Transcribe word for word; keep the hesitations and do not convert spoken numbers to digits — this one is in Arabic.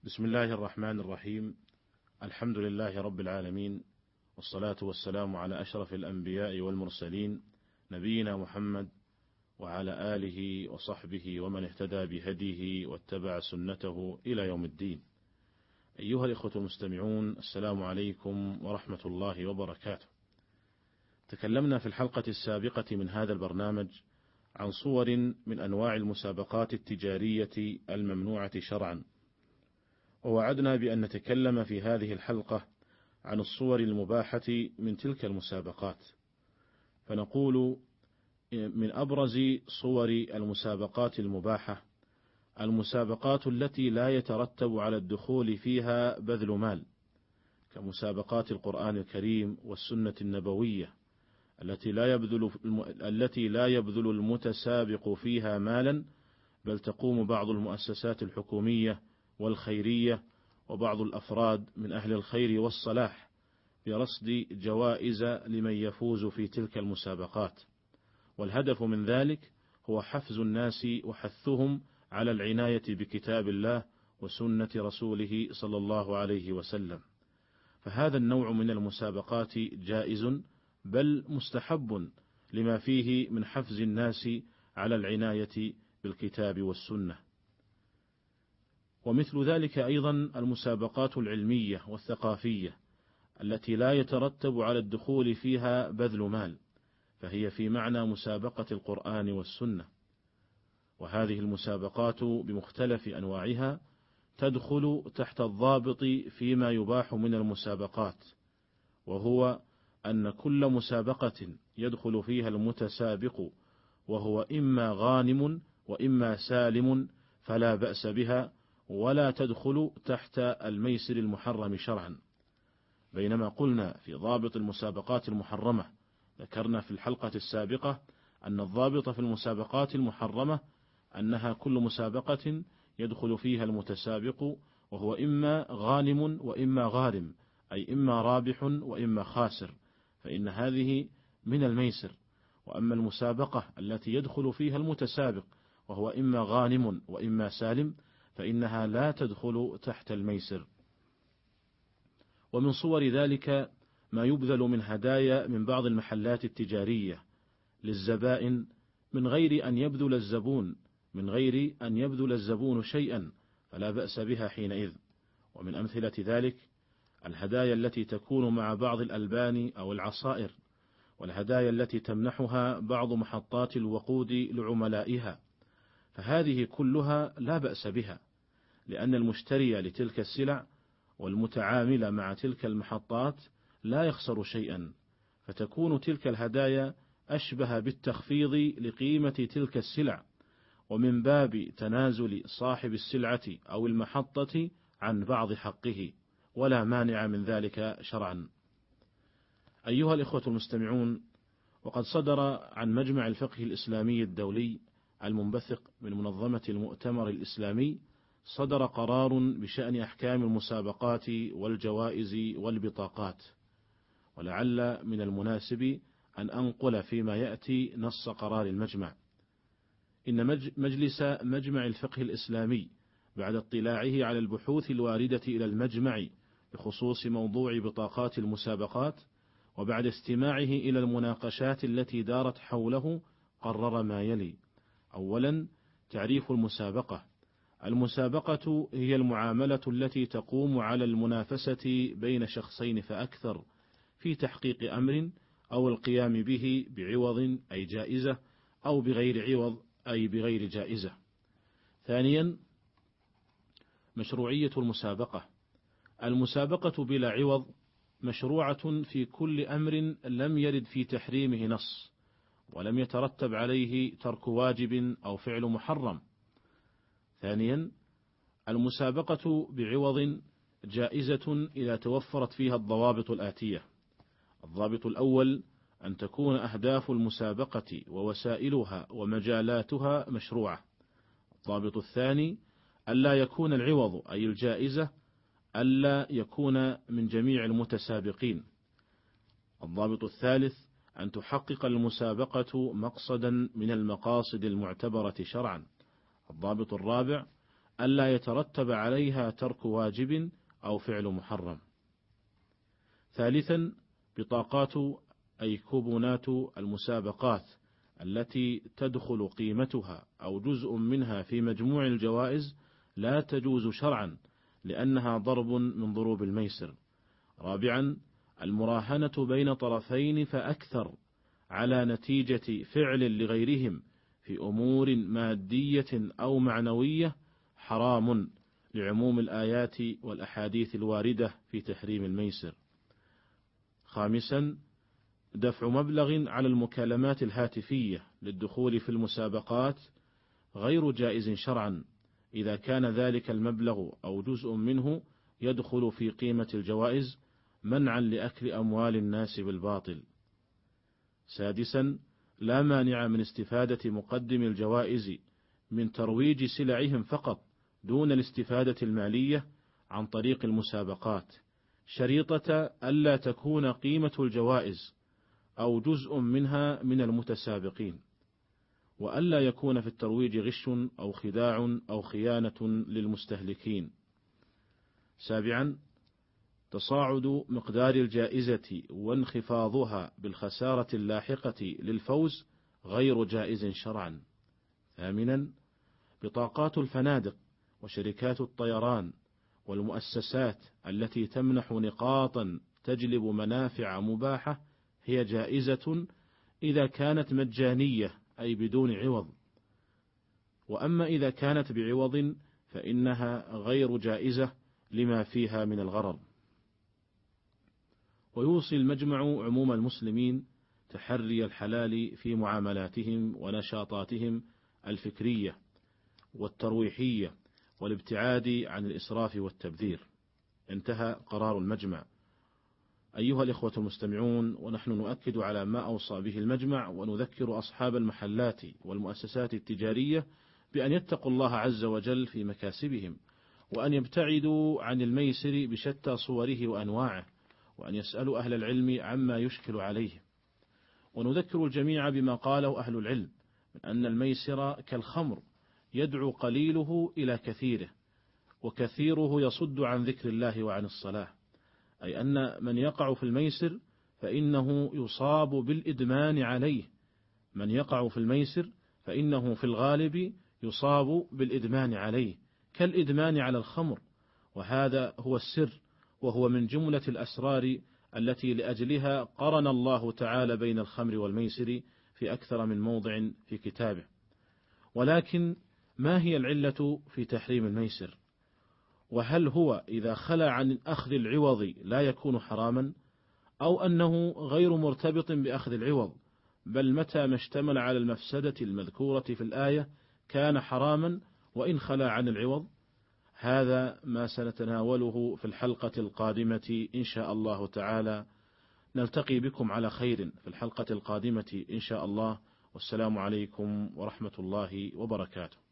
بسم الله الرحمن الرحيم. الحمد لله رب العالمين، والصلاة والسلام على أشرف الأنبياء والمرسلين، نبينا محمد وعلى آله وصحبه ومن اهتدى بهديه واتبع سنته إلى يوم الدين. أيها الإخوة المستمعون، السلام عليكم ورحمة الله وبركاته. تكلمنا في الحلقة السابقة من هذا البرنامج عن صور من أنواع المسابقات التجارية الممنوعة شرعا، ووعدنا بأن نتكلم في هذه الحلقة عن الصور المباحة من تلك المسابقات. فنقول من أبرز صور المسابقات المباحة المسابقات التي لا يترتب على الدخول فيها بذل مال، كمسابقات القرآن الكريم والسنة النبوية التي لا يبذل التي لا يبذل المتسابق فيها مالا، بل تقوم بعض المؤسسات الحكومية والخيرية وبعض الأفراد من أهل الخير والصلاح برصد جوائز لمن يفوز في تلك المسابقات، والهدف من ذلك هو حفز الناس وحثهم على العناية بكتاب الله وسنة رسوله صلى الله عليه وسلم. فهذا النوع من المسابقات جائز بل مستحب لما فيه من حفز الناس على العناية بالكتاب والسنة. ومثل ذلك أيضا المسابقات العلمية والثقافية التي لا يترتب على الدخول فيها بذل مال، فهي في معنى مسابقة القرآن والسنة. وهذه المسابقات بمختلف أنواعها تدخل تحت الضابط فيما يباح من المسابقات، وهو أن كل مسابقة يدخل فيها المتسابق وهو إما غانم وإما سالم فلا بأس بها، ولا تدخل تحت الميسر المحرم شرعا. بينما قلنا في ضابط المسابقات المحرمة، ذكرنا في الحلقة السابقة أن الضابط في المسابقات المحرمة أنها كل مسابقة يدخل فيها المتسابق وهو إما غانم وإما غارم، أي إما رابح وإما خاسر، فإن هذه من الميسر. وأما المسابقة التي يدخل فيها المتسابق وهو إما غانم وإما سالم فإنها لا تدخل تحت الميسر. ومن صور ذلك ما يبذل من هدايا من بعض المحلات التجارية للزبائن من غير أن يبذل الزبون من غير أن يبذل الزبون شيئا، فلا بأس بها حينئذ. ومن أمثلة ذلك الهدايا التي تكون مع بعض الألبان أو العصائر، والهدايا التي تمنحها بعض محطات الوقود لعملائها، فهذه كلها لا بأس بها، لأن المشتري لتلك السلع والمتعامل مع تلك المحطات لا يخسر شيئا، فتكون تلك الهدايا أشبه بالتخفيض لقيمة تلك السلع، ومن باب تنازل صاحب السلعة أو المحطة عن بعض حقه، ولا مانع من ذلك شرعا. أيها الإخوة المستمعون، وقد صدر عن مجمع الفقه الإسلامي الدولي المنبثق من منظمة المؤتمر الإسلامي صدر قرار بشأن أحكام المسابقات والجوائز والبطاقات، ولعل من المناسب أن أنقل فيما يأتي نص قرار المجمع. إن مجلس مجمع الفقه الإسلامي بعد اطلاعه على البحوث الواردة إلى المجمع بخصوص موضوع بطاقات المسابقات، وبعد استماعه إلى المناقشات التي دارت حوله، قرر ما يلي: أولا، تعريف المسابقة. المسابقة هي المعاملة التي تقوم على المنافسة بين شخصين فأكثر في تحقيق أمر أو القيام به بعوض أي جائزة، أو بغير عوض أي بغير جائزة. ثانيا، مشروعية المسابقة. المسابقة بلا عوض مشروعة في كل أمر لم يرد في تحريمه نص، ولم يترتب عليه ترك واجب أو فعل محرم. ثانيا، المسابقة بعوض جائزة إذا توفرت فيها الضوابط الآتية: الضابط الأول أن تكون أهداف المسابقة ووسائلها ومجالاتها مشروعة. الضابط الثاني ألا يكون العوض أي الجائزة ألا يكون من جميع المتسابقين. الضابط الثالث أن تحقق المسابقة مقصدا من المقاصد المعتبرة شرعا. الضابط الرابع ألا يترتب عليها ترك واجب أو فعل محرم. ثالثا بطاقات أي كوبونات المسابقات التي تدخل قيمتها أو جزء منها في مجموع الجوائز لا تجوز شرعا لأنها ضرب من ضروب الميسر. رابعا المراهنة بين طرفين فأكثر على نتيجة فعل لغيرهم في أمور مادية أو معنوية حرام لعموم الآيات والأحاديث الواردة في تحريم الميسر. خامسا دفع مبلغ على المكالمات الهاتفية للدخول في المسابقات غير جائز شرعا إذا كان ذلك المبلغ أو جزء منه يدخل في قيمة الجوائز منعا لأكل أموال الناس بالباطل. سادسا لا مانع من استفادة مقدم الجوائز من ترويج سلعهم فقط دون الاستفادة المالية عن طريق المسابقات، شريطة ألا تكون قيمة الجوائز أو جزء منها من المتسابقين، وألا يكون في الترويج غش أو خداع أو خيانة للمستهلكين. سابعا تصاعد مقدار الجائزة وانخفاضها بالخسارة اللاحقة للفوز غير جائز شرعا. ثامنا بطاقات الفنادق وشركات الطيران والمؤسسات التي تمنح نقاطا تجلب منافع مباحة هي جائزة إذا كانت مجانية أي بدون عوض، وأما إذا كانت بعوض فإنها غير جائزة لما فيها من الغرر. ويوصي المجمع عموم المسلمين تحري الحلال في معاملاتهم ونشاطاتهم الفكرية والترويحية والابتعاد عن الإسراف والتبذير. انتهى قرار المجمع. أيها الإخوة المستمعون، ونحن نؤكد على ما أوصى به المجمع ونذكر أصحاب المحلات والمؤسسات التجارية بأن يتقوا الله عز وجل في مكاسبهم، وأن يبتعدوا عن الميسر بشتى صوره وأنواعه، وأن يسألوا أهل العلم عما يشكل عليه. ونذكر الجميع بما قاله أهل العلم من أن الميسر كالخمر يدعو قليله إلى كثيره، وكثيره يصد عن ذكر الله وعن الصلاة، أي أن من يقع في الميسر فإنه يصاب بالإدمان عليه، من يقع في الميسر فإنه في الغالب يصاب بالإدمان عليه كالإدمان على الخمر، وهذا هو السر، وهو من جملة الأسرار التي لأجلها قرن الله تعالى بين الخمر والميسر في أكثر من موضع في كتابه. ولكن ما هي العلة في تحريم الميسر؟ وهل هو إذا خلى عن أخذ العوض لا يكون حراما، أو أنه غير مرتبط بأخذ العوض، بل متى ما اشتمل على المفسدة المذكورة في الآية كان حراما وإن خلى عن العوض؟ هذا ما سنتناوله في الحلقة القادمة إن شاء الله تعالى. نلتقي بكم على خير في الحلقة القادمة إن شاء الله، والسلام عليكم ورحمة الله وبركاته.